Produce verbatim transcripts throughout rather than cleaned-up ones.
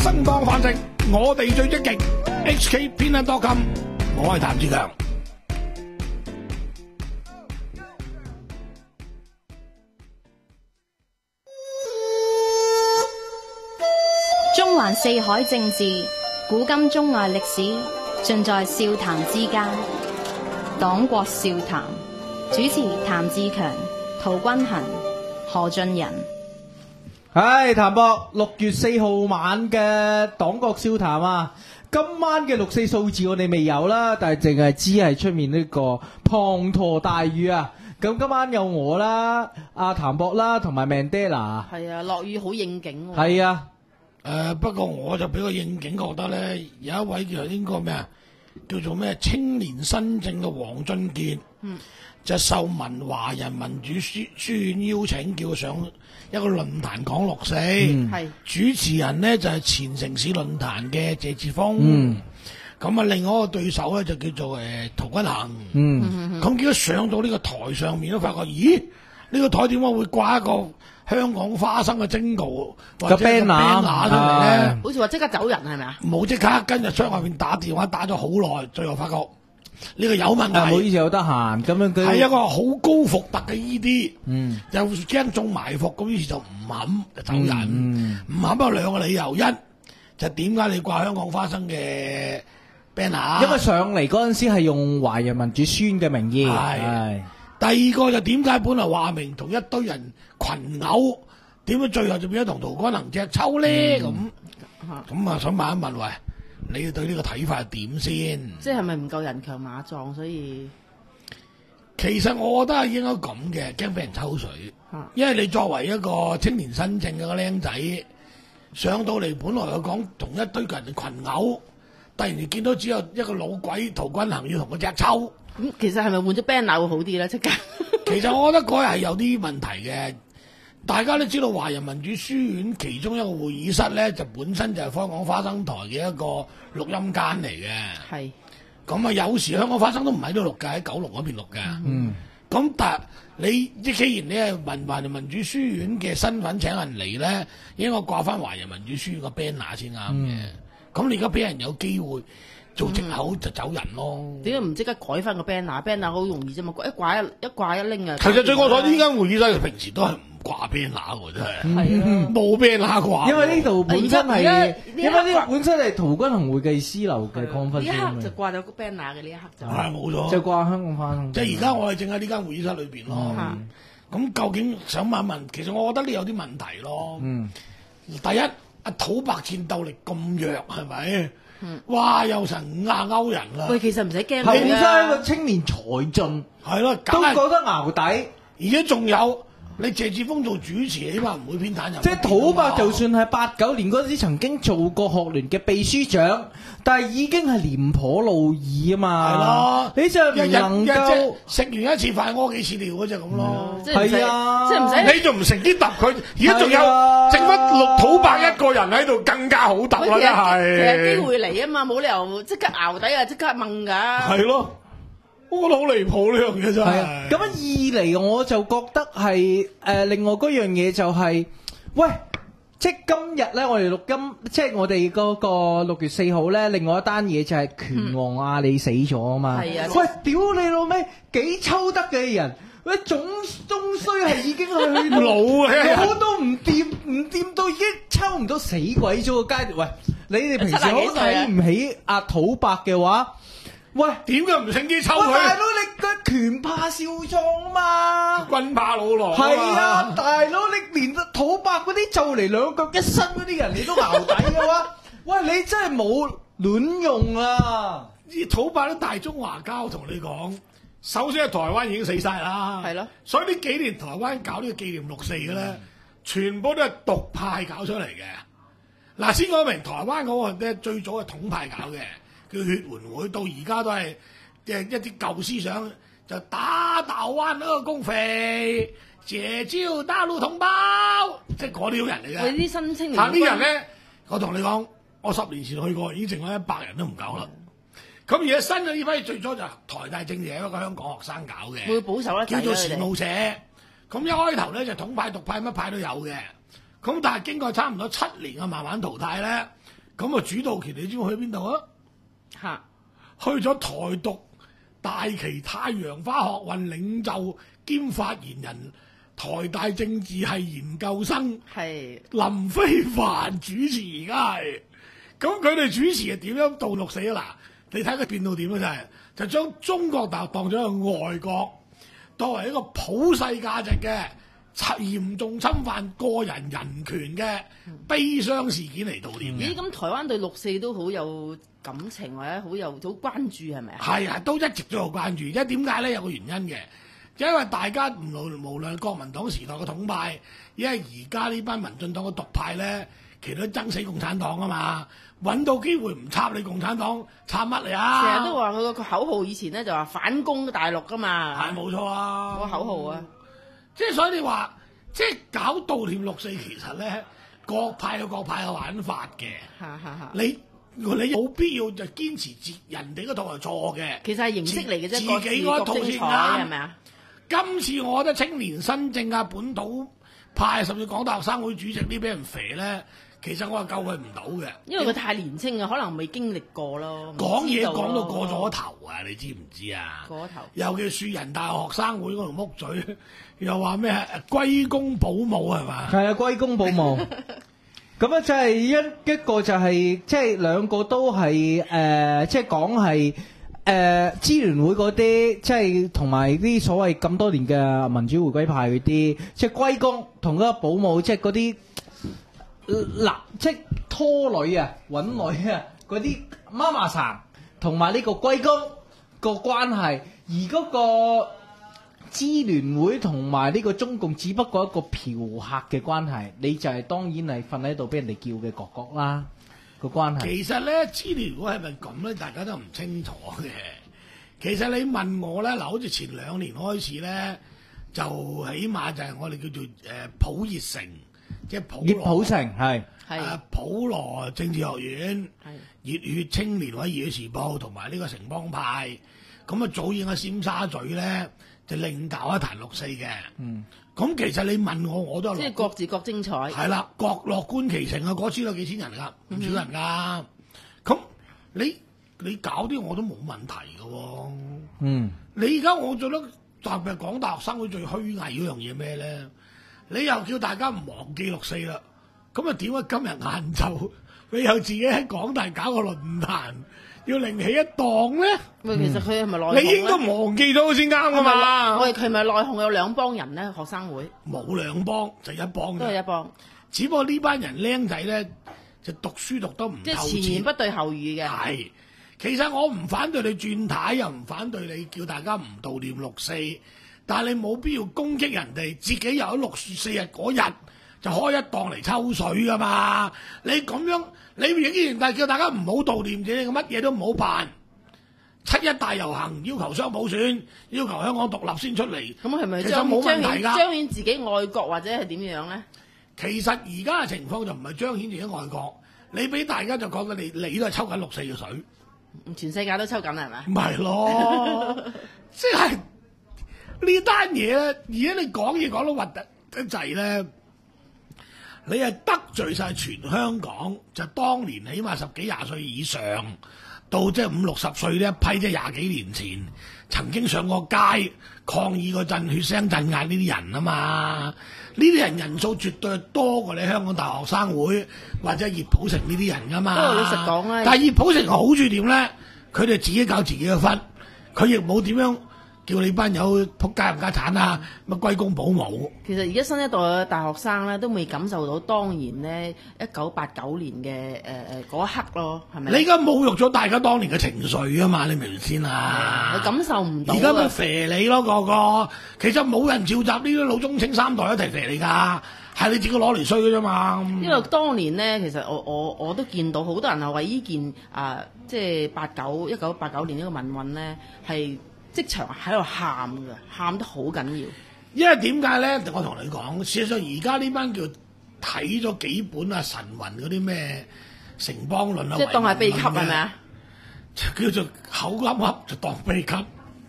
生當飯食，我哋最積極。H K 偏袒多金，我係譚志強。 中環四海政治，古今中外歷史，盡在笑談之間。黨國笑談，主持譚志強、陶君行、何俊仁。 唉，譚博，六月四號晚嘅黨國笑談啊，今晚嘅六四數字我哋未有啦，但係淨係知係出面呢個滂沱大雨啊。咁今晚有我啦、阿譚博啦，同埋 Mandela。 係啊，落雨好應景喎。 係啊。 誒、呃，不過我就比較應景，覺得咧有一位叫應該咩啊，叫做咩青年新政嘅黃俊傑，嗯，就受文華人民主書書院邀請，叫上一個論壇講六四，係、嗯、主持人呢就係、是、前城市論壇嘅謝志峰，嗯，咁啊另外一個對手咧就叫做誒、呃、陶君行，嗯，咁結果上到呢個台上面都發覺，咦呢、這個台點解會掛一個香港花生嘅徵稿或者個 banner 出嚟咧？ 好似話即刻走人係咪啊？ 冇即刻，跟住出外面打電話打咗好耐，最後發覺呢個有問題。 唔好意思，有得閒咁樣佢係一個好高伏特嘅 E D， 嗯，又驚中埋伏，咁於是就唔肯就走人。唔、嗯、肯有兩個理由，一就點解你掛香港花生嘅 banner？ 因為上嚟嗰陣時係用華人民主書院嘅名義。係。 第二個就點解本來話明同一堆人群毆，點解最後就變咗同陶君行隻抽咧？咁咁啊，想問一問喂，你對呢個睇法係點先？ 即係咪唔夠人強馬壯，所以其實我覺得係應該咁嘅，驚俾人抽水。因為你作為一個青年新政嘅個僆仔，上到嚟本來佢講同一堆人群毆，突然間見到只有一個老鬼陶君行要同佢隻抽。 咁其實係咪換咗 banner 會好啲咧？即刻其實我覺得嗰日係有啲問題嘅。大家都知道華人民主書院其中一個會議室咧，就本身就係香港花生台嘅一個錄音間嚟嘅。係。咁啊，有時香港花生都唔喺度錄㗎，喺九龍嗰邊錄㗎。嗯。咁但你即既然你係文華人民主書院嘅身份請人嚟咧，應該掛翻華人民主書院個 banner 先啱嘅。咁、嗯、你而家俾人有機會做藉口就走人咯。 點解唔即刻改翻個 banner？banner 好容易啫嘛，一掛一一掛一拎啊。 其實最我睇呢間會議室平時都係唔掛 banner 喎，真係冇 banner 掛。 因為呢度本身係，因為呢個本身係陶君行會計師樓嘅抗分。 呢一刻就掛咗個 banner 嘅呢一刻就係冇錯， 就掛香港花生。 即係而家我哋正喺呢間會議室裏邊咯。咁、嗯、究竟想問一問，其實我覺得呢有啲問題咯。嗯，第一，阿土伯戰鬥力咁弱係咪？嗯、哇！有成五廿歐人啦。 喂，其實唔使驚。 後生個青年才俊， 係咯， 都覺得淆底。 而且仲有你謝志峰做主持，起碼唔會偏袒人。 即係土伯，就算係八九年嗰陣時曾經做過學聯嘅秘書長，但係已經係廉頗老矣啊嘛。係咯，你就唔能夠食完一次飯屙幾次尿嗰隻咁咯。 係啊， 即係唔使你仲唔乘機揼佢？而家仲有剩翻六土伯一個人喺度，更加好揼啦！真係。 其實機會嚟啊嘛，冇理由即刻淆底啊，即刻掹㗎。 係咯。我覺得好離譜呢樣嘢真係。 咁啊，二嚟我就覺得係誒、呃，另外嗰樣嘢就係、是，喂，即係今日咧，我哋錄音，即係我哋嗰個六月四號咧，另外一單嘢就係拳王阿里死咗啊嘛。係、嗯、啊。喂，屌你老味，幾抽得嘅人，喂，總終須係已經去老嘅，老都唔掂，唔掂到已經抽唔到死鬼咗個階段。喂，你哋平時好睇唔起阿土伯嘅話？喂， 點解唔趁機抽佢？ 大佬，你個拳怕少壯啊嘛， 軍怕老狼。 係啊，大佬，你連土伯嗰啲就嚟兩腳一伸嗰啲人，你都淆底嘅話，喂，你真係冇卵用啊！ 啲土伯啲大中華膠同你講，首先係台灣已經死晒啦，係咯。所以呢幾年台灣搞呢個紀念六四嘅咧、嗯，全部都係獨派搞出嚟嘅。嗱，先講明台灣嗰個咧，最早係統派搞嘅。叫血援會，到而家都係即係一啲舊思想，就打大灣嗰個公肥，謝招大陸同胞，即係嗰啲人嚟嘅。 佢啲新青年， 但啲人咧，我同你講，我十年前去過，已經剩翻一百人都唔夠啦。咁、嗯、而家新嘅呢批最初就台大政治係一個香港學生搞嘅， 會保守咧， 叫做前路社。咁一開頭咧就統派獨派乜派都有嘅，咁但係經過差唔多七年嘅慢慢淘汰咧。 咁啊主導權你知唔知去邊度啊？ 嚇， 去咗台獨大旗太陽花學運領袖兼發言人、台大政治系研究生係林飛帆主持，而家係咁佢哋主持係點樣到六四啊？嗱，你睇佢變到點啊？真係就將中國大陸當咗一個外國，當為一個普世價值嘅嚴重侵犯個人人權嘅悲傷事件嚟悼念嘅。 咦？咁台灣對六四都好有感情或者好有好關注係咪啊？ 係啊，都一直都有關注。因為點解咧？有個原因嘅，因為大家無無論國民黨時代嘅統派，因為而家呢班民進黨嘅獨派咧，其實都憎死共產黨啊嘛，揾到機會唔插你共產黨，插乜嚟啊？ 成日都話佢個口號以前咧就話反攻大陸噶嘛， 係冇錯啊， 個口號啊， 即係所以你話，即係搞悼念六四，其實咧各派有各派嘅玩法嘅。 嚇嚇嚇！ 你你冇必要就堅持自人哋嗰套係錯嘅。 其實係形式嚟嘅啫， 自各自己嗰套各精彩先啱係咪啊？ 今次我覺得青年新政啊、本土派甚至港大學生會主席呢，俾人肥咧，其實我係救佢唔到嘅。 因為佢太年青啊，可能未經歷過咯。 講嘢唔知道咯講到過咗頭啊！你知唔知啊？ 過咗頭。尤尤其樹人大學生會嗰度木嘴，又話咩歸公保姆係嘛？ 係啊，歸公保姆。咁啊，就係一一個就係即係兩個都係誒，即係講係誒支聯會嗰啲，即係同埋啲所謂咁多年嘅民主回歸派嗰啲，即係歸公同嗰個保姆，即係嗰啲嗱，即係拖女啊、揾女啊嗰啲媽媽桑，同埋呢個歸公個關係，而嗰個支聯會同埋呢個中共只不過一個嫖客嘅關係，你就係當然係瞓喺度俾人哋叫嘅角角啦個關係。 其實咧，支聯會係咪咁咧？大家都唔清楚嘅。其實你問我咧，嗱，好似前兩年開始咧，就起碼就係我哋叫做誒、呃、普熱城，即係普葉羅普城係係誒普羅政治學院、 係熱血青年或者熱血時報同埋呢個城邦派，咁啊早已喺尖沙咀咧就另搞一壇六四嘅。 嗯， 咁其實你問我，我都有即係各自各精彩。 係啦，各樂觀其成啊！嗰次有幾千人㗎，唔少人㗎。咁、你你搞啲我都冇問題嘅喎、 嗯你而家我覺得特別係港大學生會最虛偽嗰樣嘢咩咧？你又叫大家唔忘記六四啦，咁啊點解今日晏晝你又自己喺港大搞個論壇，要另起一檔咧？ 喂，其實佢係咪內訌你應該忘記咗先啱㗎嘛？ 我哋佢係咪內訌有兩幫人咧？學生會冇兩幫就一幫啫， 都係一幫， 只不過呢班人僆仔咧就讀書讀得唔即係透徹。 前言不對後語嘅。 係，其實我唔反對你轉軚，又唔反對你叫大家唔悼念六四，但係你冇必要攻擊人哋，自己又喺六四日嗰日就開一檔嚟抽水噶嘛。你咁樣，你仍然但係叫大家唔好悼念者，你乜嘢都唔好辦。七一大遊行要求雙普選，要求香港獨立先出嚟， 咁係咪其實彰冇問彰顯題㗎。 彰顯自己愛國或者係點樣咧？ 其實而家嘅情況就唔係彰顯自己愛國，你俾大家就覺得你你都係抽緊六四嘅水。 全世界都抽緊係咪？ 唔係咯，即係呢單嘢咧，而家你講嘢講到核突得滯咧，你係得罪晒全香港，就當年起碼十幾廿歲以上，到即係五六十歲呢一批，即係廿幾年前曾經上過街抗議過陣血腥鎮壓呢啲人啊嘛，呢啲人人數絕對係多過你香港大學生會或者葉普成呢啲人噶嘛。 不過老實講咧， 但係葉普成嘅好處點咧？佢哋自己搞自己嘅分，佢亦冇點樣叫你班友撲街冚家產啊，乜歸公保姆。 其實而家新一代嘅大學生咧都未感受到當年咧一九八九年嘅誒誒嗰一刻咯，係咪？ 你而家侮辱咗大家當年嘅情緒啊嘛，你明唔明先啊？ 你感受唔到啊。 而家咪肥你咯，個個其實冇人召集呢啲老中青三代一齊肥你㗎，係你自己攞嚟衰嘅啫嘛。 因為當年咧，其實我我我都見到好多人係為呢件啊，即係八九一九八九年呢個民運咧，係即場喺度喊㗎，喊得好緊要。 因為點解咧？我同你講，事實上而家呢班叫睇咗幾本啊神魂嗰啲咩城邦論啊， 即係當係秘笈係咪啊？ 叫做口噏噏就當秘笈。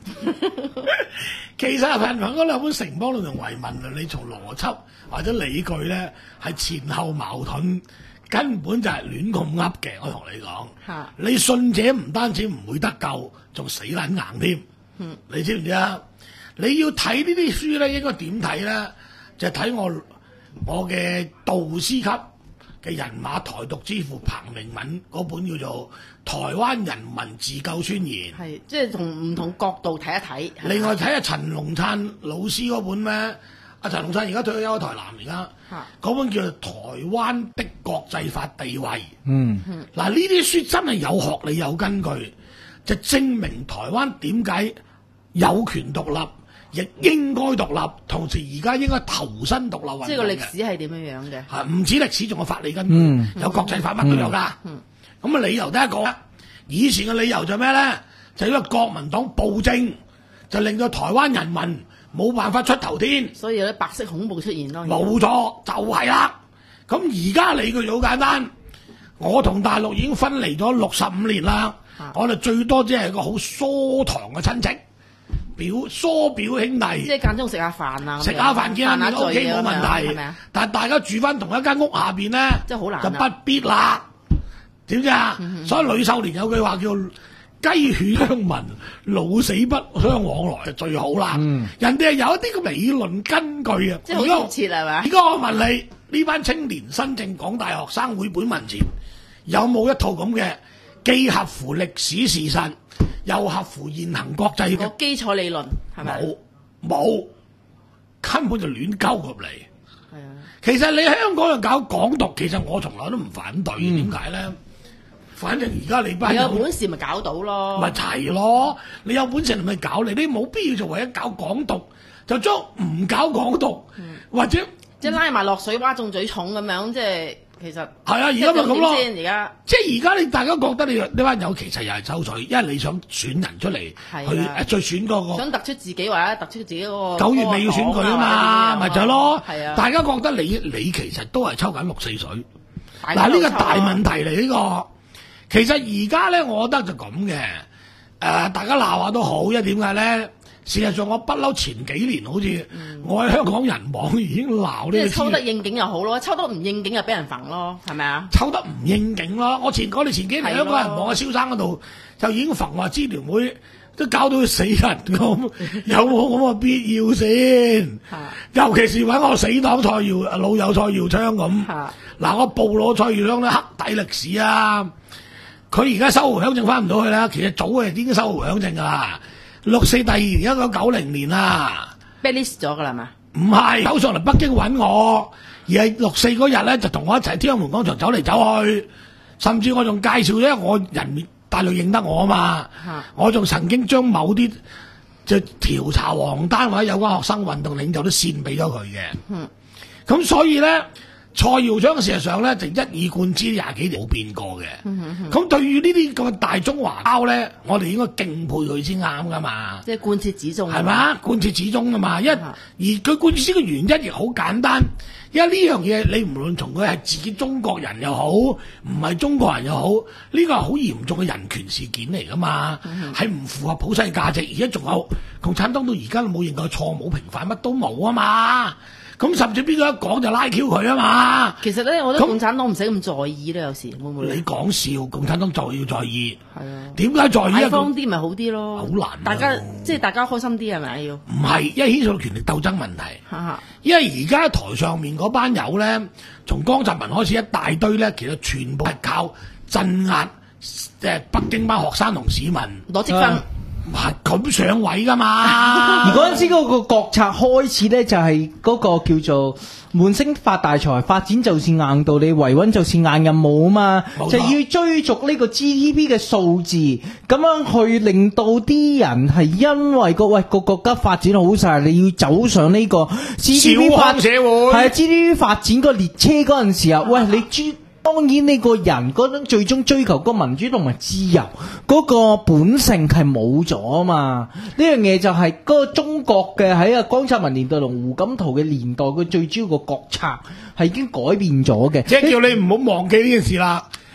其實係憑嗰兩本城邦論同遺民論，你從邏輯或者理據咧係前後矛盾， 根本就係亂咁噏嘅。我同你講， 嚇你信者唔單止唔會得救，仲死撚硬添。 嗯， 你知唔知啊？你要睇呢啲書咧，應該點睇咧？就睇我我嘅導師級嘅人馬台獨之父彭明敏嗰本叫做《台灣人民自救宣言》。 係即係從唔同角度睇一睇。 另外睇下陳龍燦老師嗰本咩？阿陳龍燦而家退休喺台南，而家嗰本叫做《台灣的國際法地位》。 嗯， 嗱呢啲書真係有學理有根據，就證明台灣點解有權獨立，亦應該獨立，同時而家應該投身獨立運動嘅。 即係個歷史係點樣樣嘅？ 係唔止歷史，仲有法理根據， 嗯有國際法乜都有㗎。咁啊、 嗯嗯、理由得一個，以前嘅理由就咩咧？就因為國民黨暴政，就令到台灣人民冇辦法出頭天。 所以有啲白色恐怖出現咯。 冇錯，就係、是、啦。咁而家理據好簡單，我同大陸已經分離咗六十五年啦。 啊我哋最多只係個好疏堂嘅親戚，表疏表兄弟。 即係間中食下飯啊， 食下飯見下面 O K 冇問題， 係咪啊？ 但係大家住翻同一間屋下邊咧， 真係好難啊就不必啦。點知啊？ 嗯所以呂秀蓮有句話叫雞犬相聞，老死不相往來就最好啦。 嗯人哋係有一啲嘅理論根據啊。 即係好貼切係咪而家我問你，呢班青年新政港大學生會本文前有冇一套咁嘅既合乎歷史事實，又合乎現行國際嘅？ 個基礎理論係咪？ 冇冇，根本就亂鳩入嚟。 係啊， 其實你喺香港又搞港獨，其實我從來都唔反對。點解咧？反正而家你班有友本事咪搞到咯。 咪齊咯，你有本事咪搞你，你冇必要就為咗搞港獨，就將唔搞港獨、 嗯或者即係拉埋落水蛙眾嘴重咁樣，即係其實係啊，而家咪咁咯。 先而家即係而家你大家覺得你呢班友其實又係抽水，因為你想選人出嚟去係啊誒再選嗰個。 想突出自己或者突出自己嗰個九月尾要選舉啊嘛，咪就係咯。 係啊， 大家覺得你你其實都係抽緊六四水。 大家嗱，呢個都抽啊大問題嚟呢個。其實而家咧，我覺得就咁嘅。誒、呃，大家鬧下都好，因為點解咧？事實上，我不嬲前幾年好似、嗯、我喺香港人網已經鬧呢個。 即係抽得應景又好咯，抽得唔應景又俾人揈咯，係咪啊？ 抽得唔應景咯！我前我哋前幾年香港人網喺蕭生嗰度就已經揈話支聯會都搞到佢死人咁，有冇咁嘅必要先？尤其是揾我死黨蔡耀老友蔡耀昌咁。嗱，我暴露蔡耀昌咧黑底歷史啊！佢而家收回鄉證翻唔到去啦，其實早係已經收回鄉證噶啦。六四第二年一九九零年啦 blacklist 咗噶啦嘛？ 唔係走上嚟北京揾我，而係六四嗰日咧就同我一齊天安門廣場走嚟走去，甚至我仲介紹咗我人面大陸認得我啊嘛， 啊我仲曾經將某啲就調查黃單位有關學生運動領袖都線俾咗佢嘅。 嗯， 咁所以咧。蔡耀昌事實上咧就一以貫之廿幾年冇變過嘅，咁、 嗯嗯、 對於呢啲咁嘅大中華膠咧，我哋應該敬佩佢先啱噶嘛， 即係貫徹始終， 係嘛？貫徹始終噶嘛，因為而佢貫徹嘅原因亦好簡單，因為呢樣嘢你唔論從佢係自己中國人又好，唔係中國人又好，呢個係好嚴重嘅人權事件嚟噶嘛，係唔、嗯、符合普世價值，而家仲有共產黨到而家都冇認過錯，冇平反，乜都冇啊嘛。咁甚至邊個一講就拉 Q 佢啊嘛！ 其實咧，我覺得共產黨唔使咁在意咧，有時會唔會？ 你講笑，共產黨就要在意。 係啊。 點解在意啊？ 大方啲咪好啲咯。 好難、啊。 大家即係大家開心啲係咪要？ 唔係，因為牽涉到權力鬥爭問題。 哈哈因為而家台上面嗰班友咧，從江澤民開始一大堆咧，其實全部係靠鎮壓誒北京班學生同市民攞積分。 係咁上位噶嘛？ 而嗰陣時嗰個國策開始咧，就係嗰個叫做悶聲發大財，發展就是硬道理，維穩就是硬任務啊嘛，就要追逐呢個 G D P 嘅數字，咁樣去令到啲人係因為個喂個國家發展好晒，你要走上呢個 G D P 發社會係啊 G D P 發展個列車嗰陣時候，喂你專。當然呢個人嗰種最終追求個民主同埋自由嗰個本性係冇咗啊嘛！呢樣嘢就係嗰個中國嘅喺啊江澤民年代同胡錦濤嘅年代，佢最主要個國策係已經改變咗嘅。 即係叫你唔好忘記呢件事啦。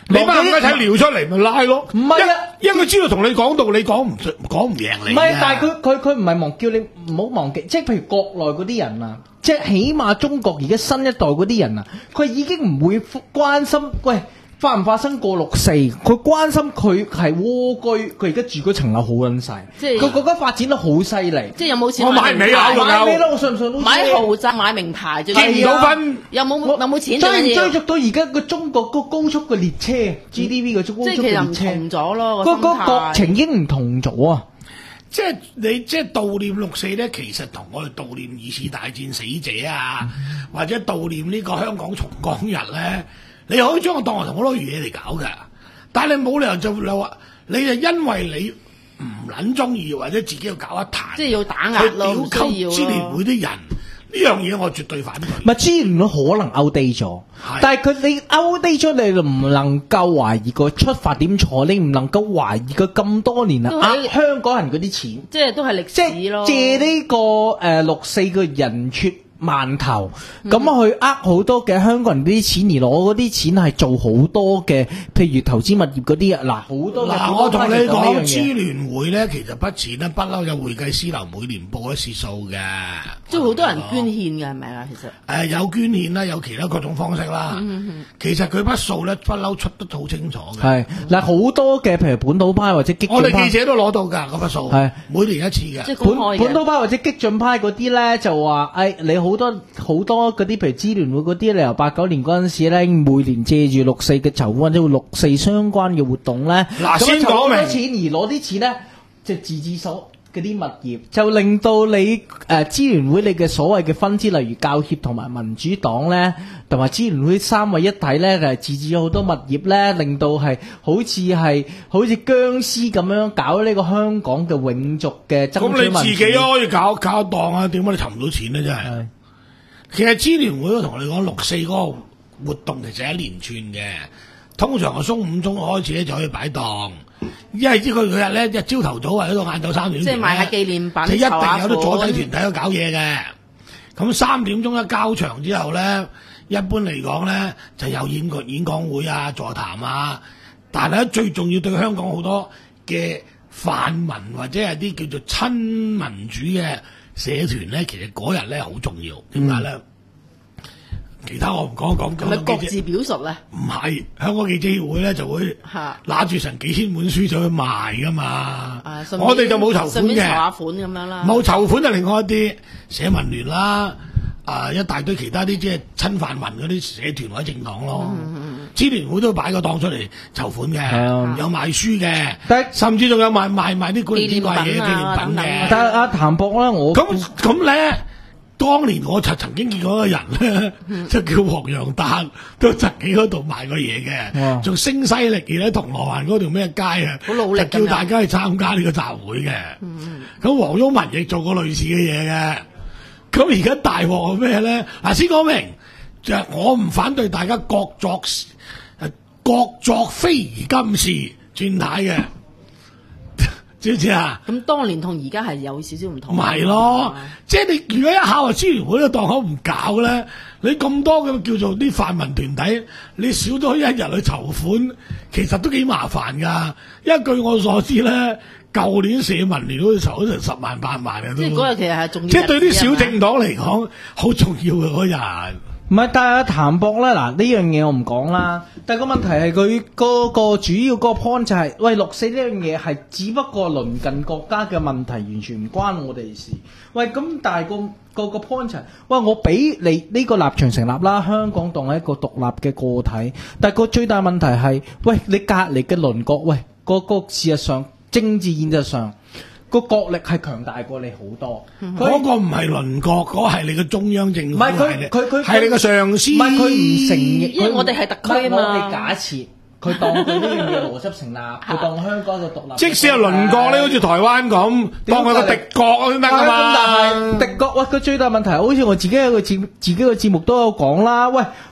你班人一睇撩出嚟咪拉咯。 唔係啊， 因為佢知道同你講道理講唔講唔贏你。 唔係，但係佢佢佢唔係忘叫你唔好忘記，即係譬如國內嗰啲人啊，即係起碼中國而家新一代嗰啲人啊，佢已經唔會關心喂。發唔發生過六四？佢關心佢係蝸居，佢而家住嗰層樓好撚細， 即係佢國家發展得好犀利。 即係有冇錢我買唔起樓㗎買咩咯？我信唔信都知買豪宅買名牌，最結唔到婚， 有冇我有冇錢追唔最緊要追逐到而家個中國嗰個高速嘅列車、嗯、G D V 嘅高速即係其實唔嘅列車， 同咗咯， 嗰嗰國情已經唔同咗啊！ 即係你即係悼念六四咧，其實同我哋悼念二次大戰死者啊，嗯、或者悼念呢個香港重光日咧。你可以將我當係同好多嘢嚟搞㗎，但係你冇理由就你話你就因為你唔撚中意或者自己要搞一壇， 即係要打壓咯，唔需要咯。 支聯會啲人呢樣嘢，我絕對反對。 唔係支聯會可能 outdate 咗，但係佢你 outdate咗，你就唔能夠懷疑個出發點錯，你唔能夠懷疑佢咁多年啊呃香港人嗰啲錢， 即係都係歷史咯。 借呢、這個誒、呃、六四個人血饅頭咁去呃好多嘅香港人啲錢，而攞嗰啲錢係做好多嘅，譬如投資物業嗰啲啊，嗱好多。 嗱，我同你講，支聯會咧，其實筆錢咧不嬲有會計師樓每年報一次數嘅， 即係好多人捐獻嘅係咪啊？其實誒、 呃、有捐獻啦，有其他各種方式啦。嗯嗯、其實佢筆數咧不嬲出得好清楚嘅。係嗱，好多嘅譬如本土派或者激進派， 我哋記者都攞到㗎嗰筆數，係每年一次嘅。 即本本土派或者激進派嗰啲咧就話誒、哎、你好多好多嗰啲譬如支聯會嗰啲，你由八九年嗰陣時咧，每年借住六四嘅籌款或者六四相關嘅活動咧， 嗱先講明錢而攞啲錢咧，即係自治所嗰啲物業，就令到你誒支聯會你嘅所謂嘅分支，例如教協同埋民主黨咧，同埋支聯會三位一體咧，就係自治咗好多物業咧，令到係好似係好似僵屍咁樣搞呢個香港嘅永續嘅爭取民主。 咁你自己都可以搞搞檔啊？點解你籌唔到錢咧？真係。其實支聯會都同你講六四嗰個活動其實係一連串嘅，通常係中午中開始咧就可以擺檔，因為知佢嗰日咧一朝頭早或者到晏晝三點， 即係買下紀念品， 就一定有啲左仔團體去搞嘢嘅。咁三點鐘一交場之後咧，一般嚟講咧就有演講演講會啊、座談啊，但係咧最重要對香港好多嘅泛民或者係啲叫做親民主嘅社團咧，其實嗰日咧好重要，點解咧？嗯、其他我唔講講。 係咪各自表述咧？ 唔係，香港記者協會咧就會拿住成幾千本書就去賣噶嘛。啊、我哋就冇籌款嘅， 籌下款咁樣啦。 冇籌款就另外一啲社民聯啦，啊一大堆其他啲即係親泛民嗰啲社團或者政黨咯。支聯會都擺個檔出嚟籌款嘅，嗯、有賣書嘅，但甚至仲有賣賣賣啲古靈精怪嘢紀念品嘅。 但係阿譚博咧，我咁咁咧，當年我就曾經見過一個人咧，就叫黃洋達，都曾經嗰度賣過嘢嘅，仲聲嘶力竭喺銅鑼灣嗰條咩街啊， 好努力就叫大家去參加呢個集會嘅。咁黃毓民亦做過類似嘅嘢嘅。咁而家大鑊係咩咧？嗱，先講明。就係我唔反對大家各作誒各作非而今是轉態嘅，知唔知啊？ 咁當年同而家係有少少唔同。 唔係咯，即係你如果一下話支聯會嘅檔口唔搞咧，你咁多嘅叫做啲泛民團體，你少咗一日去籌款，其實都幾麻煩㗎。因為據我所知咧，舊年社民聯都籌咗成十萬八萬嘅都。即係嗰日其實係重要。即係對啲小政黨嚟講，好重要嘅嗰日。 唔係，但係阿譚博咧，嗱呢樣嘢我唔講啦。但係個問題係佢嗰個主要個 point 就係、是，喂六四呢樣嘢係只不過鄰近國家嘅問題，完全唔關我哋事。喂咁，但係、個個個 point 就係、是，喂我俾你呢個立場成立啦，香港當係一個獨立嘅個體。但係個最大問題係，喂你隔離嘅鄰國，喂個個事實上政治現實上。個國力係強大過你好多， 嗰個唔係鄰國，嗰係你嘅中央政府， 唔係佢佢佢係你嘅上司， 唔係佢唔承認， 因為我哋係特區啊嘛。 我哋假設佢當佢呢樣嘢邏輯成立，佢當香港嘅獨立。 即使係鄰國咧，好似台灣咁，當佢個敵國先得噶嘛。 但係敵國，喂，佢最大問題，好似我自己有個節自己個節目都有講啦。喂，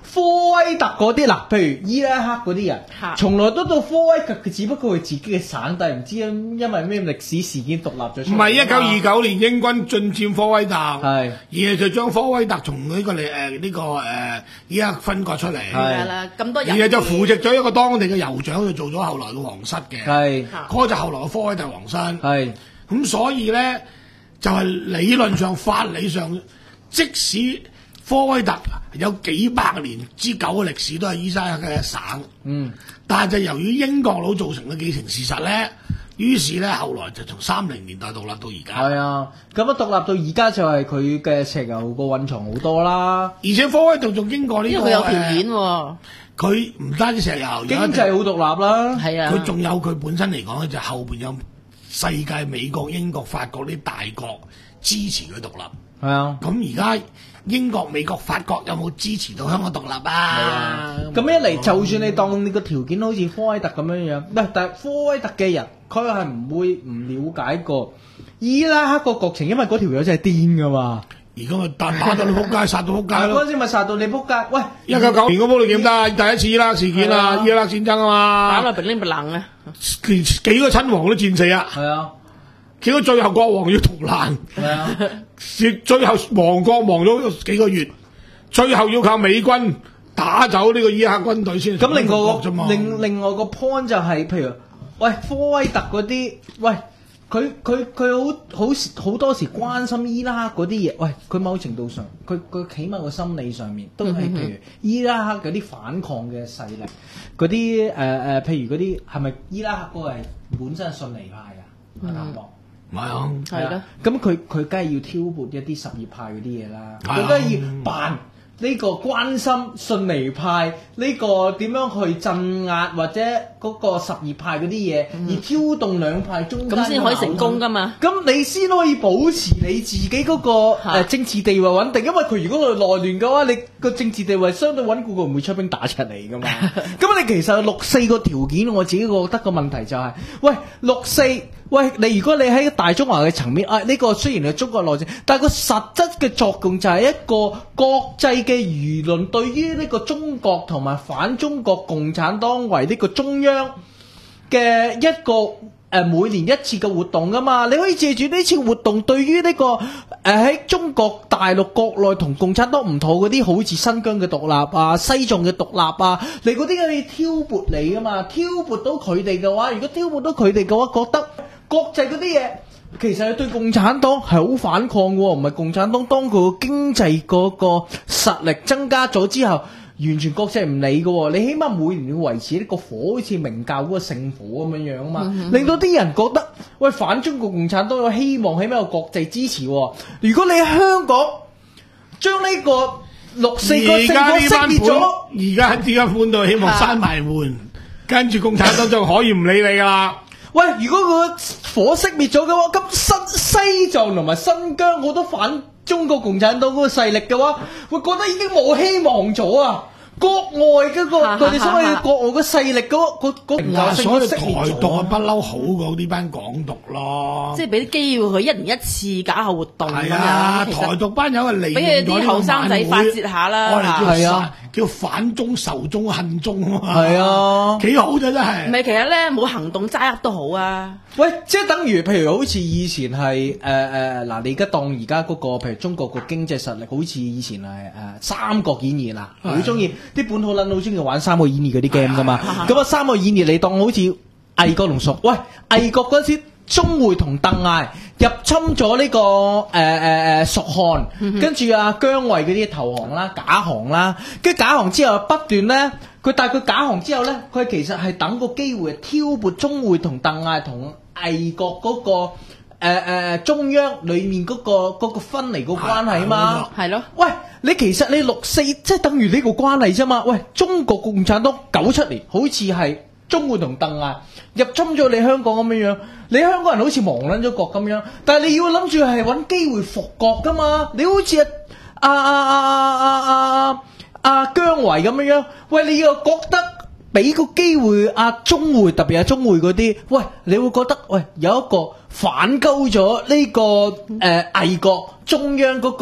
科威特嗰啲嗱，譬如伊拉克嗰啲人， 嚇從來都到科威特，佢只不過係自己嘅省，但係唔知因因為咩歷史事件獨立咗出嚟。 唔係一九二九年英軍進佔科威特， 係而係就將科威特從呢、個嚟誒呢個誒伊拉克分割出嚟， 係係啦，咁多人而係就扶植咗一個當地嘅酋長去做咗後來嘅皇室嘅， 係嚇嗰個就後來嘅科威特皇室。 係咁所以咧就係、理論上、法理上，即使科威特有幾百年之久嘅歷史都係伊拉克嘅一省， 嗯但係就由於英國佬造成嘅既成事實咧，於是咧後來就從三零年代獨立到而家。 係啊，咁啊獨立到而家就係佢嘅石油個蘊藏好多啦， 而且科威特仲經過呢、個因為佢有條件喎， 佢唔單止石油， 經濟好獨立啦。 係啊， 佢仲有佢本身嚟講咧，就後邊有世界美國、英國、法國啲大國支持佢獨立。 係啊。 咁而家英國、美國、法國有冇支持到香港獨立啊？ 咁一嚟，就算你當你個條件好似科威特咁樣樣，唔係，但係科威特嘅人，佢係唔會唔了解過伊拉克個國情，因為嗰條友真係癲噶嘛。 而家咪打打到你撲街，殺到撲街嗰咯！ 陣時咪殺到你撲街。喂， 一九九年嗰鋪你點得？第一次伊拉克事件啊， 係啊伊拉克戰爭打啊嘛， 落乒鈴不冷啊！ 幾幾個親王都戰死啊！ 係啊， 結果最後國王要逃難， 係啊， 最後亡國亡咗幾個月，最後要靠美軍打走呢個伊拉克軍隊先。 咁另外啫嘛， 個另另外個 point 就係、譬如喂科威特嗰啲，喂佢佢佢好好好多時關心伊拉克嗰啲嘢，喂佢某程度上，佢佢起碼個心理上面都係譬如伊拉克嗰啲反抗嘅勢力，嗰啲誒誒，譬如嗰啲係咪伊拉克嗰個係本身係遜尼派㗎？阿淡薄。 唔係啊， 係啦， 咁佢佢梗係要挑撥一啲什葉派嗰啲嘢啦， 係啊佢梗係要扮呢個關心遜尼派呢、個點樣去鎮壓或者嗰個什葉派嗰啲嘢，而挑動兩派中間咁先可以成功㗎嘛。 咁你先可以保持你自己嗰、個誒、 嚇政治地位穩定，因為佢如果佢內亂嘅話，你個政治地位相對穩固，佢唔會出兵打出嚟噶嘛。咁你其實六四個條件，我自己覺得個問題就係、喂六四。喂，你如果你喺大中華嘅層面，啊呢、個雖然係中國內政，但係個實質嘅作用就係一個國際嘅輿論對於呢個中國同埋反中國共產黨為呢個中央嘅一個誒、呃、每年一次嘅活動噶嘛，你可以借住呢次活動對於呢、個誒喺、中國大陸國內同共產黨唔妥嗰啲，好似新疆嘅獨立啊、西藏嘅獨立啊，你嗰啲可以挑撥你噶嘛，挑撥到佢哋嘅話，如果挑撥到佢哋嘅話，覺得國際嗰啲嘢其實係對共產黨係好反抗嘅喎，唔係共產黨當佢個經濟嗰個實力增加咗之後，完全國際唔理嘅喎，你起碼每年要維持呢個火，好似明教嗰個聖火咁樣樣啊嘛，嗯、令到啲人覺得喂反中國共產黨有希望，起碼有國際支持喎。如果你喺香港將呢個六四個聖火熄滅咗， 而家呢間款度希望閂埋門，跟住共產黨就可以唔理你噶啦。 喂，如果個火熄滅咗嘅話，咁新西藏同埋新疆好多反中國共產黨嗰個勢力嘅話，會覺得已經冇希望咗啊！國外嗰、嗰個佢哋所謂嘅國外嘅勢力嗰嗰嗰嗱，所以台熄滅咗獨啊不嬲好過呢班港獨咯。 即係俾啲機會佢一年一次搞下活動咁係啊， 樣，其實台獨班友係利俾用咗呢個啲後生仔發泄下啦我哋叫係啊反叫反中仇中恨中啊嘛。 係啊幾好啫真唔係。 係其實咧冇行動揸都好啊。 喂，即係等於譬如好似以前係誒誒嗱，你而家當而家嗰個譬如中國個經濟實力，好似以前係誒、呃《三國演義》啦，好中意啲本土撚好中意玩《三國演義》嗰啲 game 噶嘛。咁啊，《三國演義》你當好似魏國同蜀，喂，魏國嗰陣時鍾會同鄧艾入侵咗呢、這個誒誒誒蜀漢，跟住啊姜維嗰啲投降啦、假降啦，跟住假降之後不斷咧。佢但係佢假降之後咧，佢其實係等個機會挑撥鍾會同鄧艾同魏國嗰、那個誒、呃呃、中央裡面嗰、那個嗰、那個分離個關係啊嘛， 係咯。 喂，你其實你六四即係等於呢個關係啫嘛。喂，中國共產黨九七年好似係鍾會同鄧艾入侵咗你香港咁樣樣，你香港人好似亡撚咗國咁樣，但係你要諗住係揾機會復國噶嘛。你好似啊啊啊啊啊啊阿姜維咁樣樣，喂，你又覺得俾個機會阿鍾會，特別係鍾會嗰啲，喂，你會覺得喂有一個反鳩咗呢個誒魏國中央嗰個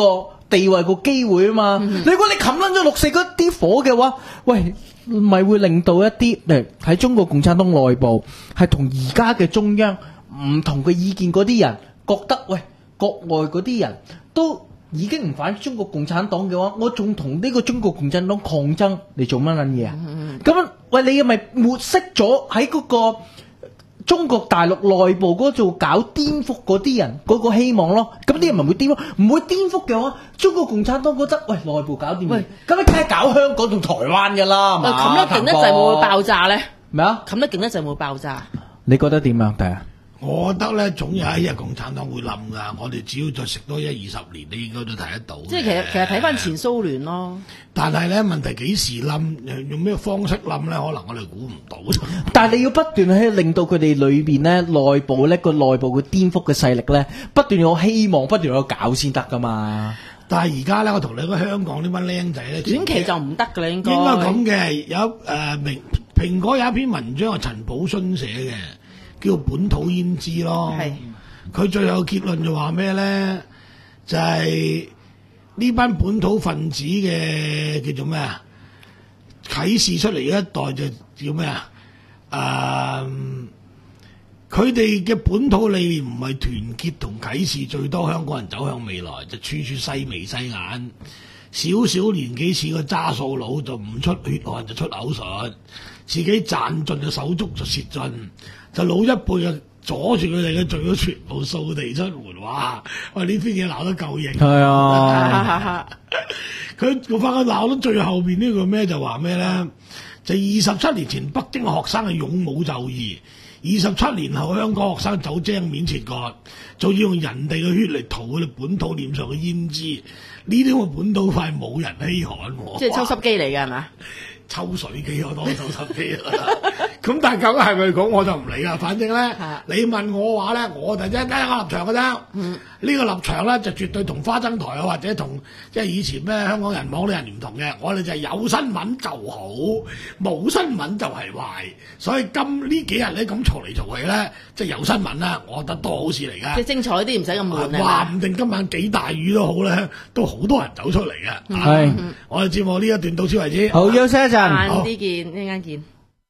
地位個機會啊嘛。 嗯、 你如果你冚撚咗六四嗰啲火嘅話，喂，咪會令到一啲誒喺中國共產黨內部係同而家嘅中央唔同嘅意見嗰啲人覺得，喂，國外嗰啲人都已經唔反中國共產黨嘅話，我仲同呢個中國共產黨抗爭，你做乜撚嘢啊？咁、嗯、喂，你咪抹熄咗喺嗰個中國大陸內部嗰度搞顛覆嗰啲人嗰個希望咯。咁啲人咪會顛覆，唔會顛覆嘅話，中國共產黨覺得喂內部搞掂，咁你梗係搞香港同台灣㗎啦，係嘛？ 冚得勁得滯會唔會爆炸咧？ 咩啊？ 冚得勁得滯會唔會爆炸？ 你覺得點樣？第啊？ 我覺得咧，總有一日共產黨會冧㗎。我哋只要再食多一二十年，你應該都睇得到。 即係其實其實睇翻前蘇聯咯。 但係咧，問題幾時冧，用咩方式冧咧？可能我哋估唔到。 但係你要不斷去令到佢哋裏邊咧內部咧個內部嘅顛覆嘅勢力咧，不斷有希望，不斷有搞先得㗎嘛。 但係而家咧，我同你講香港呢班僆仔咧， 短期就唔得㗎啦，應該。 應該咁嘅，有誒、呃、明蘋果有一篇文章係陳寶勳寫嘅。叫本土胭脂咯，佢最後結論就話咩咧？就係、是、呢班本土分子嘅叫做咩啊？啟示出嚟嘅一代就叫咩啊？誒，佢哋嘅本土理念唔係團結同啟示最多香港人走向未來，就處處細眉細眼，少少年紀似個揸數佬就唔出血汗就出口術，自己賺盡嘅手足就蝕盡。就老一輩嘅阻住佢哋嘅罪都全部掃地出門，哇！喂，呢篇嘢鬧得夠型。係啊，佢我發覺鬧到最後邊呢個咩就話咩咧？就二十七年前北京學生係勇武就義，二十七年後香港學生走精面前割，仲要用人哋嘅血嚟塗佢哋本土臉上嘅胭脂。呢啲咁嘅本土派冇人稀罕喎。 即係抽濕機嚟㗎係嘛？ 抽水機我當抽濕機啦，咁但係究竟係咪講我就唔理啦。反正咧，你問我話咧，我就一得一個立場嘅啫。呢、嗯、個立場咧就絕對同花生台啊，或者同即係以前咩香港人網啲人唔同嘅。我哋就係有新聞就好，冇新聞就係壞。所以今呢幾日咧咁嘈嚟嘈去咧，即係有新聞啦，我覺得都好事嚟㗎。 即係精彩啲，唔使咁悶啊！ 話唔定今晚幾大雨都好咧，都好多人走出嚟嘅。係、嗯，我哋節目呢一段到此為止。 好，休息一陣。 晏啲見，一陣間見。